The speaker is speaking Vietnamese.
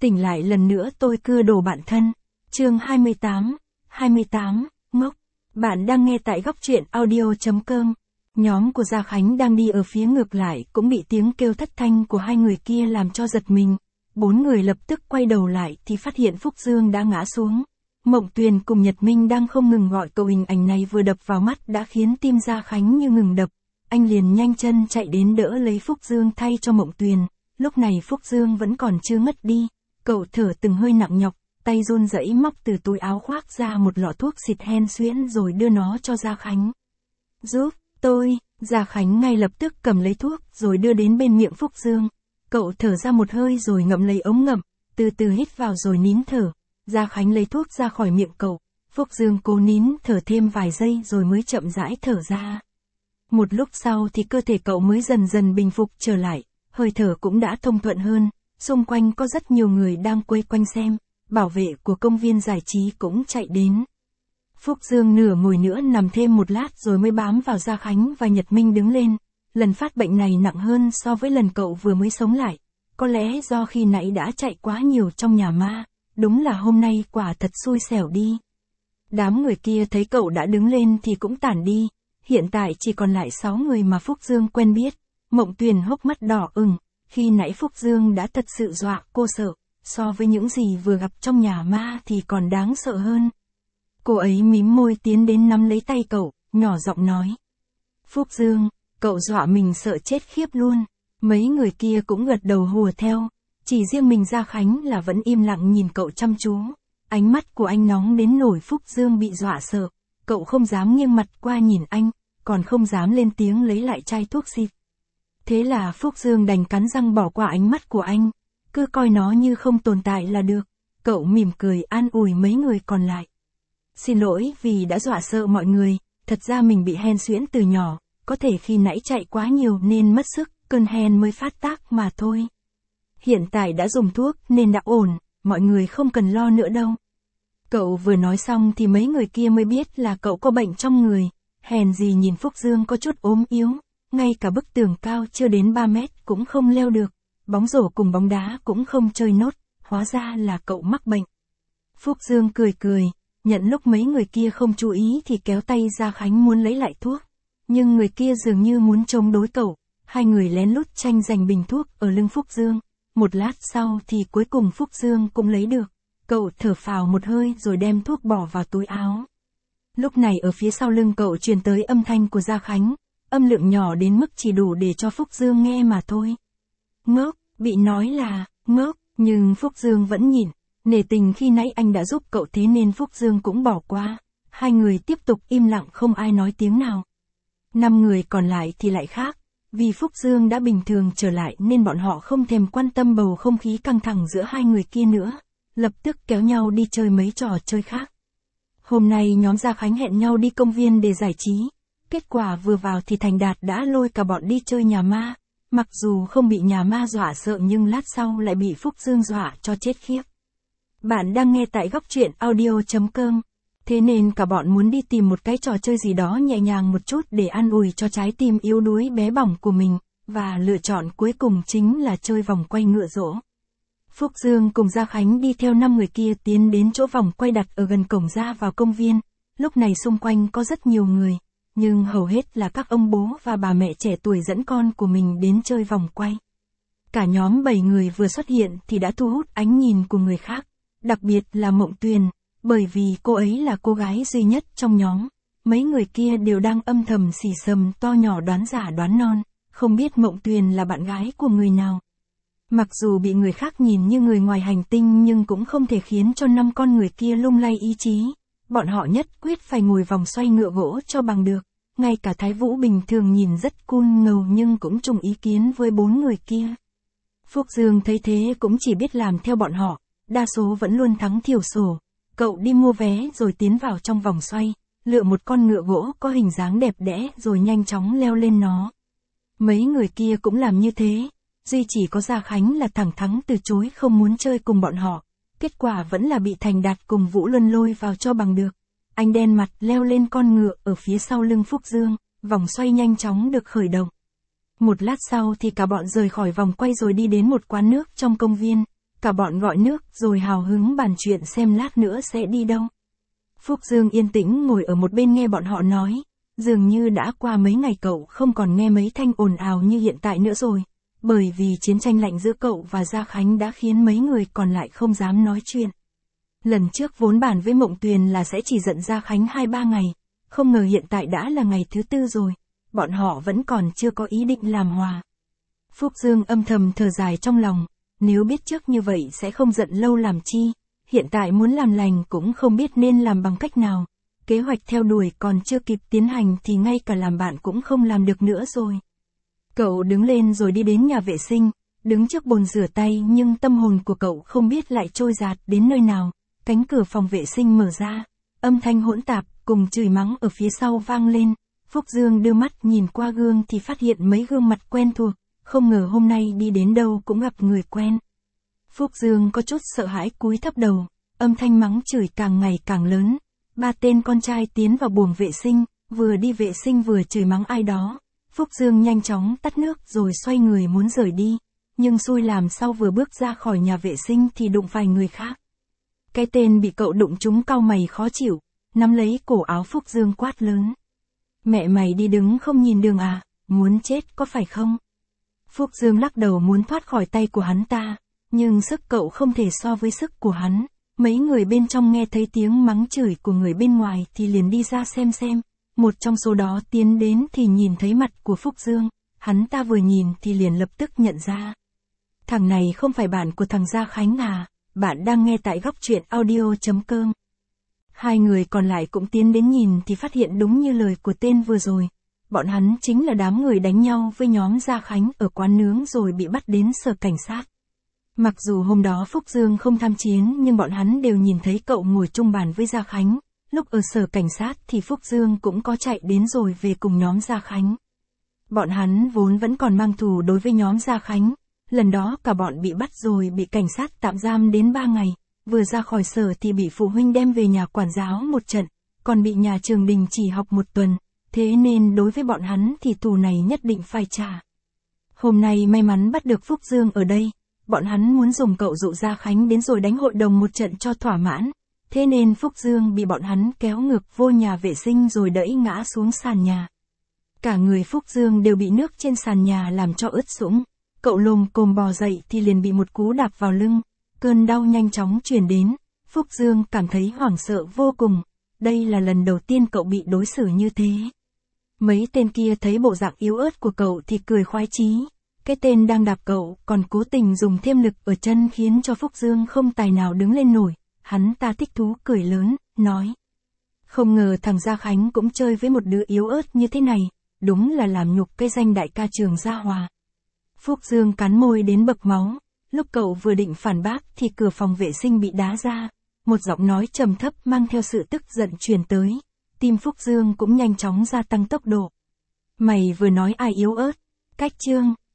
Tỉnh lại lần nữa tôi cưa đồ bạn thân. Chương 28, ngốc. Bạn đang nghe tại góc truyện audio.com. Nhóm của Gia Khánh đang đi ở phía ngược lại cũng bị tiếng kêu thất thanh của hai người kia làm cho giật mình. Bốn người lập tức quay đầu lại thì phát hiện Phúc Dương đã ngã xuống. Mộng Tuyền cùng Nhật Minh đang không ngừng gọi cậu, hình ảnh này vừa đập vào mắt đã khiến tim Gia Khánh như ngừng đập. Anh liền nhanh chân chạy đến đỡ lấy Phúc Dương thay cho Mộng Tuyền. Lúc này Phúc Dương vẫn còn chưa ngất đi. Cậu thở từng hơi nặng nhọc, tay run rẩy móc từ túi áo khoác ra một lọ thuốc xịt hen suyễn rồi đưa nó cho Gia Khánh. Giúp tôi, Gia Khánh ngay lập tức cầm lấy thuốc rồi đưa đến bên miệng Phúc Dương. Cậu thở ra một hơi rồi ngậm lấy ống ngậm, từ từ hít vào rồi nín thở. Gia Khánh lấy thuốc ra khỏi miệng cậu, Phúc Dương cố nín thở thêm vài giây rồi mới chậm rãi thở ra. Một lúc sau thì cơ thể cậu mới dần dần bình phục trở lại, hơi thở cũng đã thông thuận hơn. Xung quanh có rất nhiều người đang quây quanh xem, bảo vệ của công viên giải trí cũng chạy đến. Phúc Dương nửa ngồi nữa nằm thêm một lát rồi mới bám vào Gia Khánh và Nhật Minh đứng lên. Lần phát bệnh này nặng hơn so với lần cậu vừa mới sống lại. Có lẽ do khi nãy đã chạy quá nhiều trong nhà ma, đúng là hôm nay quả thật xui xẻo đi. Đám người kia thấy cậu đã đứng lên thì cũng tản đi. Hiện tại chỉ còn lại 6 người mà Phúc Dương quen biết. Mộng Tuyền hốc mắt đỏ ửng. Khi nãy Phúc Dương đã thật sự dọa cô sợ, so với những gì vừa gặp trong nhà ma thì còn đáng sợ hơn. Cô ấy mím môi tiến đến nắm lấy tay cậu, nhỏ giọng nói. Phúc Dương, cậu dọa mình sợ chết khiếp luôn. Mấy người kia cũng gật đầu hùa theo, chỉ riêng mình Gia Khánh là vẫn im lặng nhìn cậu chăm chú. Ánh mắt của anh nóng đến nỗi Phúc Dương bị dọa sợ, cậu không dám nghiêng mặt qua nhìn anh, còn không dám lên tiếng lấy lại chai thuốc xịt. Thế là Phúc Dương đành cắn răng bỏ qua ánh mắt của anh, cứ coi nó như không tồn tại là được. Cậu mỉm cười an ủi mấy người còn lại. Xin lỗi vì đã dọa sợ mọi người, thật ra mình bị hen suyễn từ nhỏ, có thể khi nãy chạy quá nhiều nên mất sức, cơn hen mới phát tác mà thôi. Hiện tại đã dùng thuốc nên đã ổn, mọi người không cần lo nữa đâu. Cậu vừa nói xong thì mấy người kia mới biết là cậu có bệnh trong người, hèn gì nhìn Phúc Dương có chút ốm yếu. Ngay cả bức tường cao chưa đến 3 mét cũng không leo được, bóng rổ cùng bóng đá cũng không chơi nốt, hóa ra là cậu mắc bệnh. Phúc Dương cười cười, nhận lúc mấy người kia không chú ý thì kéo tay Gia Khánh muốn lấy lại thuốc. Nhưng người kia dường như muốn chống đối cậu, hai người lén lút tranh giành bình thuốc ở lưng Phúc Dương. Một lát sau thì cuối cùng Phúc Dương cũng lấy được, cậu thở phào một hơi rồi đem thuốc bỏ vào túi áo. Lúc này ở phía sau lưng cậu truyền tới âm thanh của Gia Khánh. Âm lượng nhỏ đến mức chỉ đủ để cho Phúc Dương nghe mà thôi. Ngốc, bị nói là, ngốc, nhưng Phúc Dương vẫn nhìn. Nể tình khi nãy anh đã giúp cậu thế nên Phúc Dương cũng bỏ qua. Hai người tiếp tục im lặng không ai nói tiếng nào. 5 người còn lại thì lại khác. Vì Phúc Dương đã bình thường trở lại nên bọn họ không thèm quan tâm bầu không khí căng thẳng giữa hai người kia nữa. Lập tức kéo nhau đi chơi mấy trò chơi khác. Hôm nay nhóm Gia Khánh hẹn nhau đi công viên để giải trí. Kết quả vừa vào thì Thành Đạt đã lôi cả bọn đi chơi nhà ma. Mặc dù không bị nhà ma dọa sợ nhưng lát sau lại bị Phúc Dương dọa cho chết khiếp. Bạn đang nghe tại góc truyện audio.com. Thế nên cả bọn muốn đi tìm một cái trò chơi gì đó nhẹ nhàng một chút để an ủi cho trái tim yếu đuối bé bỏng của mình. Và lựa chọn cuối cùng chính là chơi vòng quay ngựa dỗ. Phúc Dương cùng Gia Khánh đi theo 5 người kia tiến đến chỗ vòng quay đặt ở gần cổng ra vào công viên. Lúc này xung quanh có rất nhiều người. Nhưng hầu hết là các ông bố và bà mẹ trẻ tuổi dẫn con của mình đến chơi vòng quay. Cả nhóm 7 người vừa xuất hiện thì đã thu hút ánh nhìn của người khác, đặc biệt là Mộng Tuyền, bởi vì cô ấy là cô gái duy nhất trong nhóm. Mấy người kia đều đang âm thầm xì xầm to nhỏ đoán giả đoán non, không biết Mộng Tuyền là bạn gái của người nào. Mặc dù bị người khác nhìn như người ngoài hành tinh nhưng cũng không thể khiến cho 5 con người kia lung lay ý chí. Bọn họ nhất quyết phải ngồi vòng xoay ngựa gỗ cho bằng được. Ngay cả Thái Vũ bình thường nhìn rất cool ngầu nhưng cũng chung ý kiến với 4 người kia. Phúc Dương thấy thế cũng chỉ biết làm theo bọn họ, đa số vẫn luôn thắng thiểu số. Cậu đi mua vé rồi tiến vào trong vòng xoay, lựa một con ngựa gỗ có hình dáng đẹp đẽ rồi nhanh chóng leo lên nó. Mấy người kia cũng làm như thế, duy chỉ có Gia Khánh là thẳng thắn từ chối không muốn chơi cùng bọn họ. Kết quả vẫn là bị Thành Đạt cùng Vũ Luân lôi vào cho bằng được. Anh đen mặt leo lên con ngựa ở phía sau lưng Phúc Dương, vòng xoay nhanh chóng được khởi động. Một lát sau thì cả bọn rời khỏi vòng quay rồi đi đến một quán nước trong công viên. cả bọn gọi nước rồi hào hứng bàn chuyện xem lát nữa sẽ đi đâu. Phúc Dương yên tĩnh ngồi ở một bên nghe bọn họ nói, dường như đã qua mấy ngày cậu không còn nghe mấy thanh ồn ào như hiện tại nữa rồi, bởi vì chiến tranh lạnh giữa cậu và Gia Khánh đã khiến mấy người còn lại không dám nói chuyện. Lần trước vốn bàn với Mộng Tuyền là sẽ chỉ giận Gia Khánh 2-3 ngày, không ngờ hiện tại đã là ngày thứ 4 rồi, bọn họ vẫn còn chưa có ý định làm hòa. Phúc Dương âm thầm thở dài trong lòng, nếu biết trước như vậy sẽ không giận lâu làm chi, hiện tại muốn làm lành cũng không biết nên làm bằng cách nào, kế hoạch theo đuổi còn chưa kịp tiến hành thì ngay cả làm bạn cũng không làm được nữa rồi. Cậu đứng lên rồi đi đến nhà vệ sinh, đứng trước bồn rửa tay nhưng tâm hồn của cậu không biết lại trôi dạt đến nơi nào, cánh cửa phòng vệ sinh mở ra, âm thanh hỗn tạp cùng chửi mắng ở phía sau vang lên, Phúc Dương đưa mắt nhìn qua gương thì phát hiện mấy gương mặt quen thuộc, không ngờ hôm nay đi đến đâu cũng gặp người quen. Phúc Dương có chút sợ hãi cúi thấp đầu, âm thanh mắng chửi càng ngày càng lớn, 3 tên con trai tiến vào buồng vệ sinh, vừa đi vệ sinh vừa chửi mắng ai đó. Phúc Dương nhanh chóng tắt nước rồi xoay người muốn rời đi, nhưng xui làm sao vừa bước ra khỏi nhà vệ sinh thì đụng phải người khác. Cái tên bị cậu đụng trúng cau mày khó chịu, nắm lấy cổ áo Phúc Dương quát lớn. Mẹ mày đi đứng không nhìn đường à, muốn chết có phải không? Phúc Dương lắc đầu muốn thoát khỏi tay của hắn ta, nhưng sức cậu không thể so với sức của hắn. Mấy người bên trong nghe thấy tiếng mắng chửi của người bên ngoài thì liền đi ra xem. Một trong số đó tiến đến thì nhìn thấy mặt của Phúc Dương, hắn ta vừa nhìn thì liền lập tức nhận ra. Thằng này không phải bạn của thằng Gia Khánh à, bạn đang nghe tại góc truyện audio.com. Hai người còn lại cũng tiến đến nhìn thì phát hiện đúng như lời của tên vừa rồi. Bọn hắn chính là đám người đánh nhau với nhóm Gia Khánh ở quán nướng rồi bị bắt đến sở cảnh sát. Mặc dù hôm đó Phúc Dương không tham chiến nhưng bọn hắn đều nhìn thấy cậu ngồi chung bàn với Gia Khánh. Lúc ở sở cảnh sát thì Phúc Dương cũng có chạy đến rồi về cùng nhóm Gia Khánh. Bọn hắn vốn vẫn còn mang thù đối với nhóm Gia Khánh. Lần đó cả bọn bị bắt rồi bị cảnh sát tạm giam đến 3 ngày. Vừa ra khỏi sở thì bị phụ huynh đem về nhà quản giáo một trận. Còn bị nhà trường đình chỉ học 1 tuần. Thế nên đối với bọn hắn thì thù này nhất định phải trả. Hôm nay may mắn bắt được Phúc Dương ở đây. Bọn hắn muốn dùng cậu dụ Gia Khánh đến rồi đánh hội đồng một trận cho thỏa mãn. Thế nên Phúc Dương bị bọn hắn kéo ngược vô nhà vệ sinh rồi đẩy ngã xuống sàn nhà. Cả người Phúc Dương đều bị nước trên sàn nhà làm cho ướt sũng. Cậu lồm cồm bò dậy thì liền bị một cú đạp vào lưng. Cơn đau nhanh chóng truyền đến. Phúc Dương cảm thấy hoảng sợ vô cùng. Đây là lần đầu tiên cậu bị đối xử như thế. Mấy tên kia thấy bộ dạng yếu ớt của cậu thì cười khoái chí. Cái tên đang đạp cậu còn cố tình dùng thêm lực ở chân khiến cho Phúc Dương không tài nào đứng lên nổi. Hắn ta thích thú cười lớn, nói. Không ngờ thằng Gia Khánh cũng chơi với một đứa yếu ớt như thế này, đúng là làm nhục cái danh đại ca trường Gia Hòa. Phúc Dương cắn môi đến bật máu, lúc cậu vừa định phản bác thì cửa phòng vệ sinh bị đá ra. Một giọng nói trầm thấp mang theo sự tức giận truyền tới, tim Phúc Dương cũng nhanh chóng gia tăng tốc độ. Mày vừa nói ai yếu ớt? Cách chương